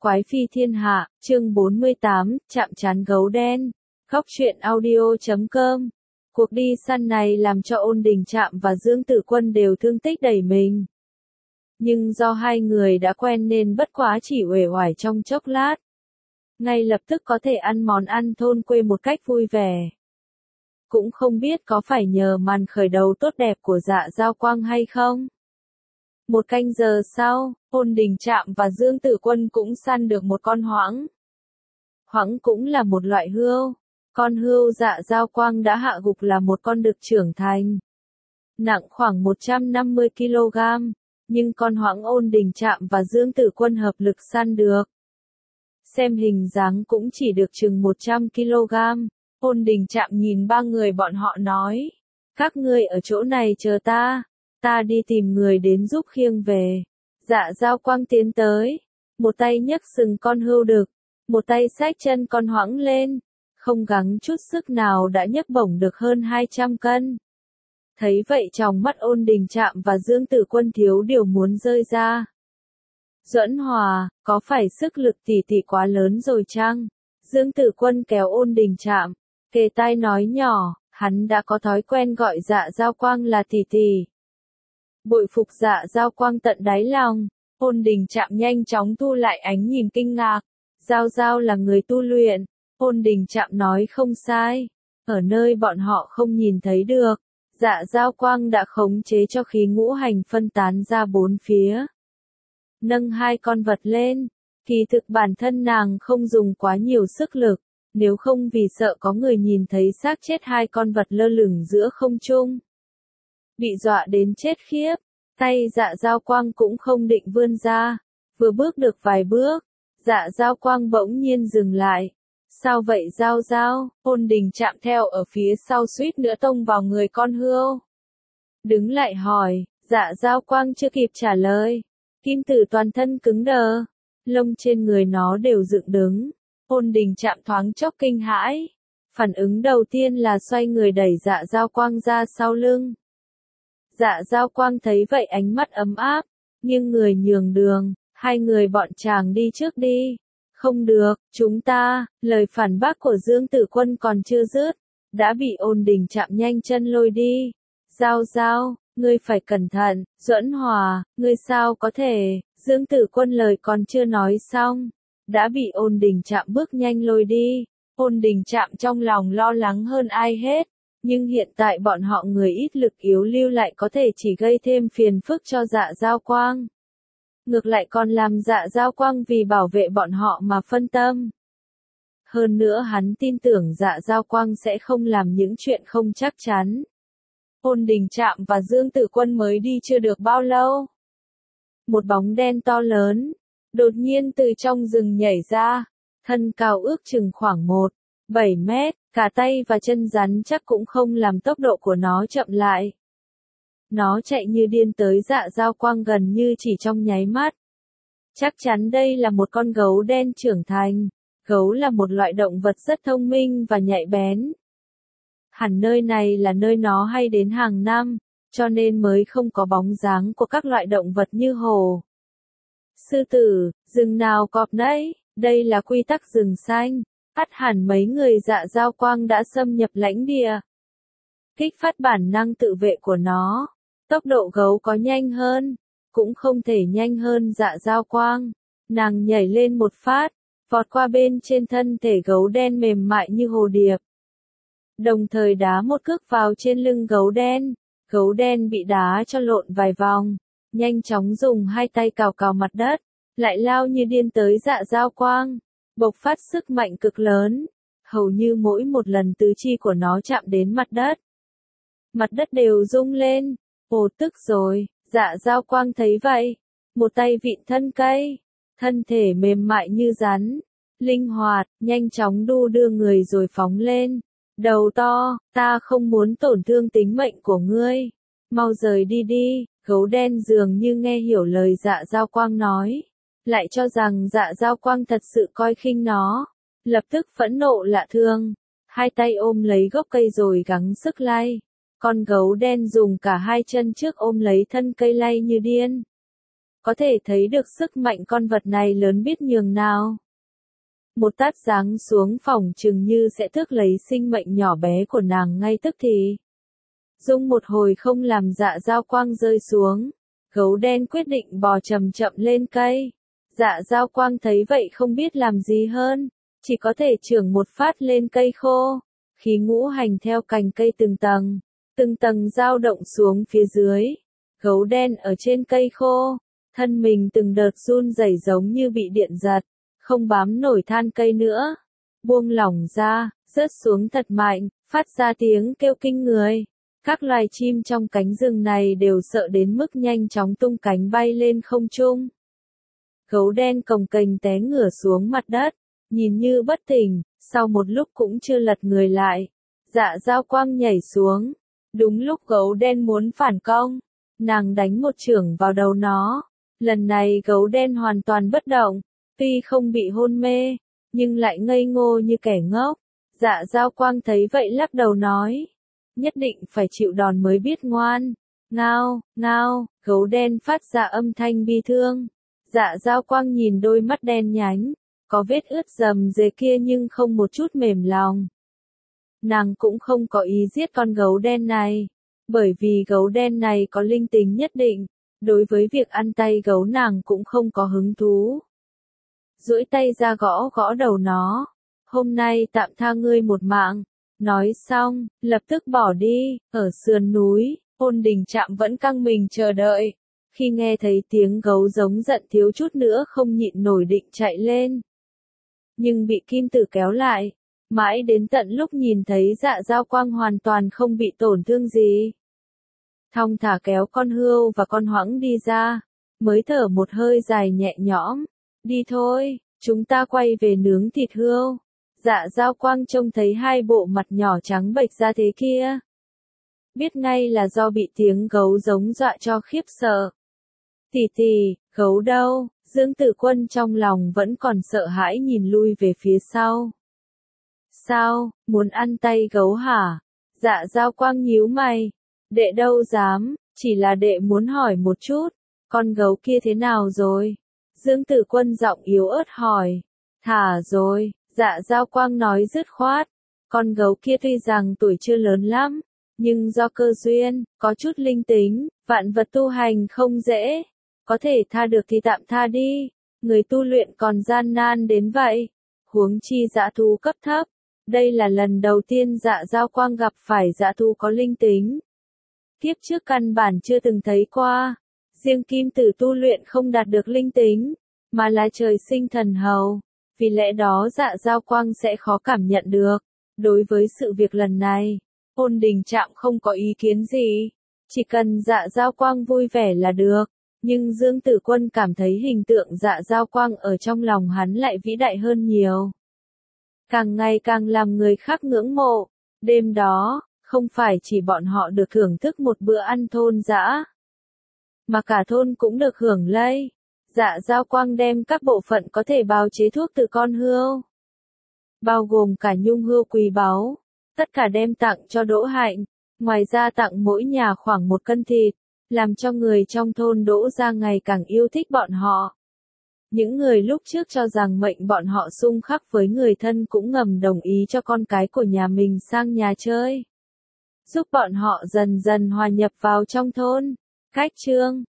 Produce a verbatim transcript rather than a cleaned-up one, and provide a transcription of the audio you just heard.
Quái phi thiên hạ, chương bốn mươi tám, chạm trán gấu đen. Góc truyện audio chấm com. Cuộc đi săn này làm cho Ôn Đình Trạm và Dương Tử Quân đều thương tích đầy mình. Nhưng do hai người đã quen nên bất quá chỉ uể oải trong chốc lát. Ngay lập tức có thể ăn món ăn thôn quê một cách vui vẻ. Cũng không biết có phải nhờ màn khởi đầu tốt đẹp của Dạ Dao Quang hay không? Một canh giờ sau, Ôn Đình Trạm và Dương Tử Quân cũng săn được một con hoãng. Hoãng cũng là một loại hươu. Con hươu Dạ Dao Quang đã hạ gục là một con đực trưởng thành. Nặng khoảng một trăm năm mươi ki lô gam, nhưng con hoãng Ôn Đình Trạm và Dương Tử Quân hợp lực săn được. Xem hình dáng cũng chỉ được chừng một trăm ki lô gam. Ôn Đình Trạm nhìn ba người bọn họ nói. Các ngươi ở chỗ này chờ ta. Ta đi tìm người đến giúp khiêng về. Dạ Dao Quang tiến tới. Một tay nhấc sừng con hươu đực. Một tay xách chân con hoãng lên. Không gắng chút sức nào đã nhấc bổng được hơn hai trăm cân. Thấy vậy trong mắt Ôn Đình Trạm và Dương Tử Quân thiếu điều muốn rơi ra. Duẫn Hòa, có phải sức lực tỷ tỷ quá lớn rồi chăng? Dương Tử Quân kéo Ôn Đình Trạm, kề tai nói nhỏ, hắn đã có thói quen gọi Dạ Dao Quang là tỷ tỷ. Bội phục Dạ Dao Quang tận đáy lòng. Ôn Đình Trạm nhanh chóng thu lại ánh nhìn kinh ngạc. Dao Dao là người tu luyện. Ôn Đình Trạm nói không sai. Ở nơi bọn họ không nhìn thấy được, Dạ Dao Quang đã khống chế cho khí ngũ hành phân tán ra bốn phía. Nâng hai con vật lên. Kỳ thực bản thân nàng không dùng quá nhiều sức lực. Nếu không vì sợ có người nhìn thấy xác chết hai con vật lơ lửng giữa không trung. Bị dọa đến chết khiếp. Tay Dạ Dao Quang cũng không định vươn ra. Vừa bước được vài bước, Dạ Dao Quang bỗng nhiên dừng lại. Sao vậy Dao Dao? Ôn Đình Trạm theo ở phía sau suýt nữa tông vào người con hươu. Đứng lại hỏi. Dạ Dao Quang chưa kịp trả lời. Kim Tử toàn thân cứng đờ. Lông trên người nó đều dựng đứng. Ôn Đình Trạm thoáng chốc kinh hãi. Phản ứng đầu tiên là xoay người đẩy Dạ Dao Quang ra sau lưng. Dạ Dao Quang thấy vậy ánh mắt ấm áp, nhưng người nhường đường, hai người bọn chàng đi trước đi. Không được, chúng ta, lời phản bác của Dương Tử Quân còn chưa dứt, đã bị Ôn Đình Trạm nhanh chân lôi đi. Dao Dao, ngươi phải cẩn thận. Duẫn Hòa, ngươi sao có thể? Dương Tử Quân lời còn chưa nói xong, đã bị Ôn Đình Trạm bước nhanh lôi đi. Ôn Đình Trạm trong lòng lo lắng hơn ai hết. Nhưng hiện tại bọn họ người ít lực yếu lưu lại có thể chỉ gây thêm phiền phức cho Dạ Dao Quang. Ngược lại còn làm Dạ Dao Quang vì bảo vệ bọn họ mà phân tâm. Hơn nữa hắn tin tưởng Dạ Dao Quang sẽ không làm những chuyện không chắc chắn. Ôn Đình Trạm và Dương Tử Quân mới đi chưa được bao lâu. Một bóng đen to lớn, đột nhiên từ trong rừng nhảy ra, thân cao ước chừng khoảng một phẩy bảy mét, cả tay và chân rắn chắc cũng không làm tốc độ của nó chậm lại. Nó chạy như điên tới Dạ Dao Quang gần như chỉ trong nháy mắt. Chắc chắn đây là một con gấu đen trưởng thành. Gấu là một loại động vật rất thông minh và nhạy bén. Hẳn nơi này là nơi nó hay đến hàng năm, cho nên mới không có bóng dáng của các loại động vật như hổ, sư tử, rừng nào cọp nấy. Đây là quy tắc rừng xanh. Ắt hẳn mấy người Dạ Dao Quang đã xâm nhập lãnh địa. Kích phát bản năng tự vệ của nó. Tốc độ gấu có nhanh hơn, cũng không thể nhanh hơn Dạ Dao Quang. Nàng nhảy lên một phát, vọt qua bên trên thân thể gấu đen mềm mại như hồ điệp. Đồng thời đá một cước vào trên lưng gấu đen. Gấu đen bị đá cho lộn vài vòng, nhanh chóng dùng hai tay cào cào mặt đất, lại lao như điên tới Dạ Dao Quang. Bộc phát sức mạnh cực lớn, hầu như mỗi một lần tứ chi của nó chạm đến mặt đất, mặt đất đều rung lên. Ồ, tức rồi. Dạ Dao Quang thấy vậy, một tay vịn thân cây, thân thể mềm mại như rắn, linh hoạt, nhanh chóng đu đưa người rồi phóng lên. Đầu to, ta không muốn tổn thương tính mệnh của ngươi, mau rời đi đi. Gấu đen dường như nghe hiểu lời Dạ Dao Quang nói, lại cho rằng Dạ Dao Quang thật sự coi khinh nó, lập tức phẫn nộ lạ thường, hai tay ôm lấy gốc cây rồi gắng sức lay. Con gấu đen dùng cả hai chân trước ôm lấy thân cây lay như điên. có thể thấy được sức mạnh con vật này lớn biết nhường nào. Một tát giáng xuống phòng chừng như sẽ tước lấy sinh mệnh nhỏ bé của nàng ngay tức thì. Dung một hồi không làm Dạ Dao Quang rơi xuống, gấu đen quyết định bò chậm chậm lên cây. Dạ Dao Quang thấy vậy không biết làm gì hơn, chỉ có thể chưởng một phát lên cây khô, khí ngũ hành theo cành cây từng tầng, từng tầng dao động xuống phía dưới. Gấu đen ở trên cây khô, thân mình từng đợt run rẩy giống như bị điện giật, không bám nổi than cây nữa, buông lỏng ra, rớt xuống thật mạnh, phát ra tiếng kêu kinh người. Các loài chim trong cánh rừng này đều sợ đến mức nhanh chóng tung cánh bay lên không trung. Gấu đen cồng kềnh té ngửa xuống mặt đất, nhìn như bất tỉnh, sau một lúc cũng chưa lật người lại. Dạ Dao Quang nhảy xuống, đúng lúc gấu đen muốn phản công, nàng đánh một chưởng vào đầu nó. Lần này gấu đen hoàn toàn bất động, tuy không bị hôn mê, nhưng lại ngây ngô như kẻ ngốc. Dạ Dao Quang thấy vậy lắc đầu nói, nhất định phải chịu đòn mới biết ngoan. Ngao, ngao, gấu đen phát ra âm thanh bi thương. Dạ Dao Quang nhìn đôi mắt đen nhánh, có vết ướt rầm rề kia nhưng không một chút mềm lòng. Nàng cũng không có ý giết con gấu đen này, bởi vì gấu đen này có linh tính nhất định, đối với việc ăn tay gấu nàng cũng không có hứng thú. Duỗi tay ra gõ gõ đầu nó, hôm nay tạm tha ngươi một mạng. Nói xong, lập tức bỏ đi. Ở sườn núi, Ôn Đình Trạm vẫn căng mình chờ đợi. Khi nghe thấy tiếng gấu giống giận thiếu chút nữa không nhịn nổi định chạy lên. Nhưng bị Kim Tử kéo lại. Mãi đến tận lúc nhìn thấy Dạ Dao Quang hoàn toàn không bị tổn thương gì. Thong thả kéo con hươu và con hoãng đi ra. Mới thở một hơi dài nhẹ nhõm. Đi thôi, chúng ta quay về nướng thịt hươu. Dạ Dao Quang trông thấy hai bộ mặt nhỏ trắng bệch ra thế kia. Biết ngay là do bị tiếng gấu giống dọa cho khiếp sợ. Tỷ tỷ, gấu đâu? Dương Tử Quân trong lòng vẫn còn sợ hãi nhìn lui về phía sau. Sao, muốn ăn tay gấu hả? Dạ Dao Quang nhíu mày. Đệ đâu dám, chỉ là đệ muốn hỏi một chút, con gấu kia thế nào rồi? Dương Tử Quân giọng yếu ớt hỏi. Thả rồi. Dạ Dao Quang nói dứt khoát, con gấu kia tuy rằng tuổi chưa lớn lắm, nhưng do cơ duyên, có chút linh tính, vạn vật tu hành không dễ, có thể tha được thì tạm tha đi, người tu luyện còn gian nan đến vậy, huống chi dã thú cấp thấp, đây là lần đầu tiên Dạ Dao Quang gặp phải dã thú có linh tính. Kiếp trước căn bản chưa từng thấy qua, riêng Kim Tử tu luyện không đạt được linh tính, mà là trời sinh thần hầu. Vì lẽ đó Dạ Dao Quang sẽ khó cảm nhận được. Đối với sự việc lần này, Ôn Đình Trạm không có ý kiến gì. Chỉ cần Dạ Dao Quang vui vẻ là được. Nhưng Dương Tử Quân cảm thấy hình tượng Dạ Dao Quang ở trong lòng hắn lại vĩ đại hơn nhiều. Càng ngày càng làm người khác ngưỡng mộ. Đêm đó, không phải chỉ bọn họ được thưởng thức một bữa ăn thôn dã, mà cả thôn cũng được hưởng lây. Dạ Dao Quang đem các bộ phận có thể bào chế thuốc từ con hươu, bao gồm cả nhung hươu quý báu, tất cả đem tặng cho Đỗ Hạnh, ngoài ra tặng mỗi nhà khoảng một cân thịt, làm cho người trong thôn Đỗ gia ngày càng yêu thích bọn họ. Những người lúc trước cho rằng mệnh bọn họ xung khắc với người thân cũng ngầm đồng ý cho con cái của nhà mình sang nhà chơi, giúp bọn họ dần dần hòa nhập vào trong thôn. Cách chương